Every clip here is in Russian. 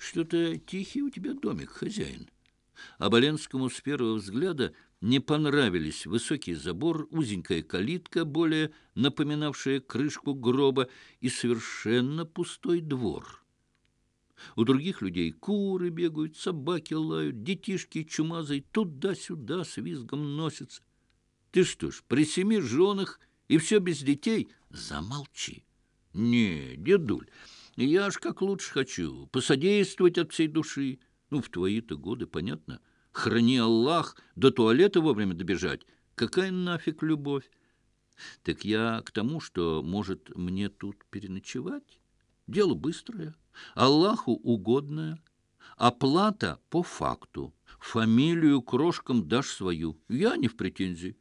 Что-то тихий у тебя домик, хозяин. Оболенскому с первого взгляда не понравились высокий забор, узенькая калитка, более напоминавшая крышку гроба, и совершенно пустой двор. У других людей куры бегают, собаки лают, детишки чумазые туда-сюда с визгом носятся. Ты что ж, при 7 женах и все без детей? Замолчи. Не, дедуль, я ж как лучше хочу, посодействовать от всей души. Ну, в твои-то годы, понятно. Храни Аллах, до туалета вовремя добежать. Какая нафиг любовь? Так я к тому, что, может, мне тут переночевать? Дело быстрое, Аллаху угодное. Оплата по факту. Фамилию крошкам дашь свою. Я не в претензии.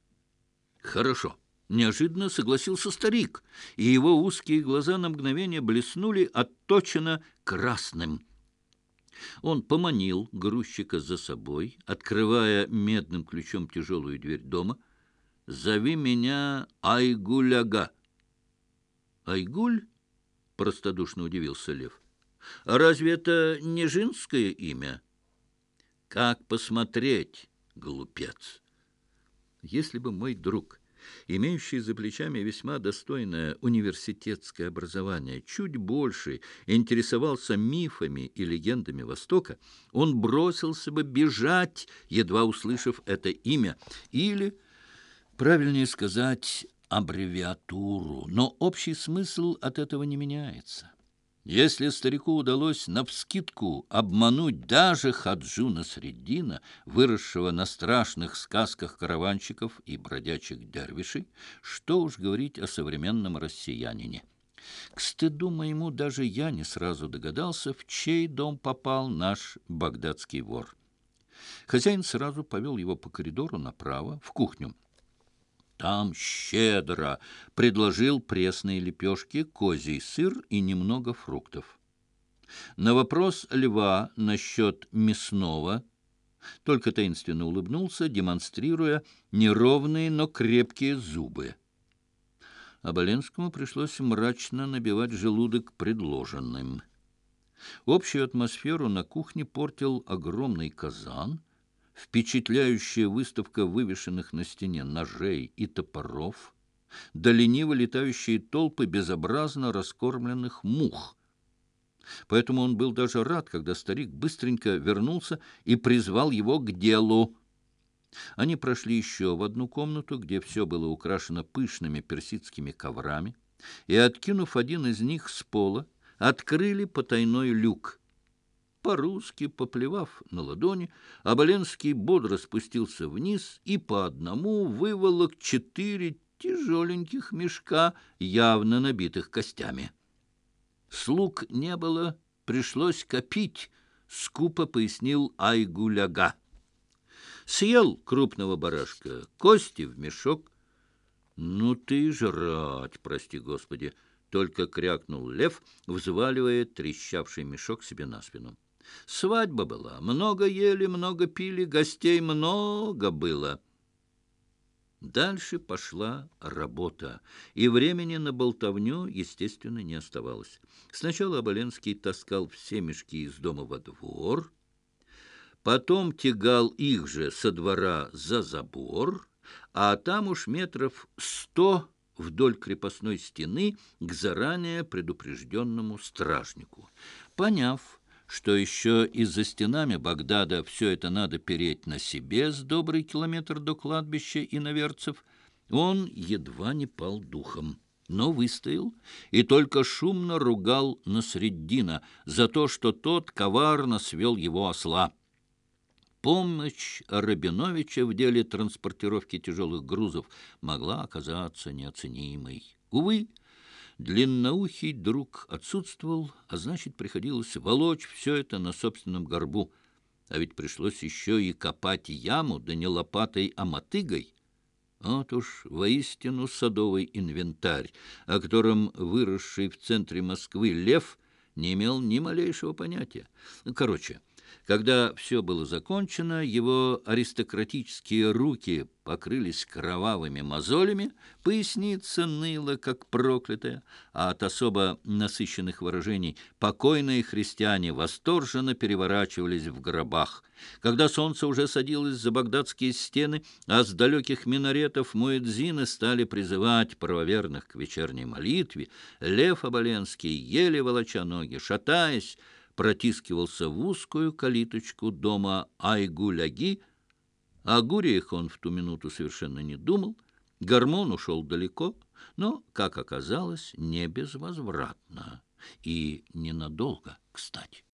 Хорошо. Неожиданно согласился старик, и его узкие глаза на мгновение блеснули отточенно красным. Он поманил грузчика за собой, открывая медным ключом тяжелую дверь дома. «Зови меня Айгуль-ага». «Айгуль?» — простодушно удивился Лев. «А разве это не женское имя?» «Как посмотреть, глупец?» Если бы мой друг, имеющий за плечами весьма достойное университетское образование, чуть больше интересовался мифами и легендами Востока, он бросился бы бежать, едва услышав это имя, или, правильнее сказать, аббревиатуру, но общий смысл от этого не меняется. Если старику удалось навскидку обмануть даже Хаджу Насреддина, выросшего на страшных сказках караванщиков и бродячих дервишей, что уж говорить о современном россиянине. К стыду моему даже я не сразу догадался, в чей дом попал наш багдадский вор. Хозяин сразу повел его по коридору направо, в кухню. Там щедро предложил пресные лепешки, козий сыр и немного фруктов. На вопрос Льва насчет мясного только таинственно улыбнулся, демонстрируя неровные, но крепкие зубы. Оболенскому пришлось мрачно набивать желудок предложенным. Общую атмосферу на кухне портил огромный казан, впечатляющая выставка вывешенных на стене ножей и топоров, да лениво летающие толпы безобразно раскормленных мух. Поэтому он был даже рад, когда старик быстренько вернулся и призвал его к делу. Они прошли еще в одну комнату, где все было украшено пышными персидскими коврами, и, откинув один из них с пола, открыли потайной люк. По-русски, поплевав на ладони, Оболенский бодро спустился вниз и по одному выволок 4 тяжеленьких мешка, явно набитых костями. Слуг не было, пришлось копить, скупо пояснил Айгуль-ага. Съел крупного барашка, кости в мешок. «Ну ты жрать, прости господи!» — только крякнул Лев, взваливая трещавший мешок себе на спину. Свадьба была, много ели, много пили, гостей много было. Дальше пошла работа, и времени на болтовню, естественно, не оставалось. Сначала Оболенский таскал все мешки из дома во двор, потом тягал их же со двора за забор, а там уж метров 100 вдоль крепостной стены к заранее предупрежденному стражнику. Поняв, что еще и за стенами Багдада все это надо переть на себе с добрый километр до кладбища иноверцев, он едва не пал духом, но выстоял и только шумно ругал Насреддина за то, что тот коварно свел его осла. Помощь Рабиновича в деле транспортировки тяжелых грузов могла оказаться неоценимой. Увы, длинноухий друг отсутствовал, а значит, приходилось волочь все это на собственном горбу. А ведь пришлось еще и копать яму, да не лопатой, а мотыгой. Вот уж воистину садовый инвентарь, о котором выросший в центре Москвы Лев не имел ни малейшего понятия. Короче, Когда все было закончено, его аристократические руки покрылись кровавыми мозолями, поясница ныла, как проклятая, а от особо насыщенных выражений покойные христиане восторженно переворачивались в гробах. Когда солнце уже садилось за багдадские стены, а с далеких минаретов муэдзины стали призывать правоверных к вечерней молитве, Лев Оболенский, еле волоча ноги, шатаясь, протискивался в узкую калиточку дома Айгуляги. О гуриях он в ту минуту совершенно не думал. Гормон ушел далеко, но, как оказалось, не безвозвратно и ненадолго, кстати.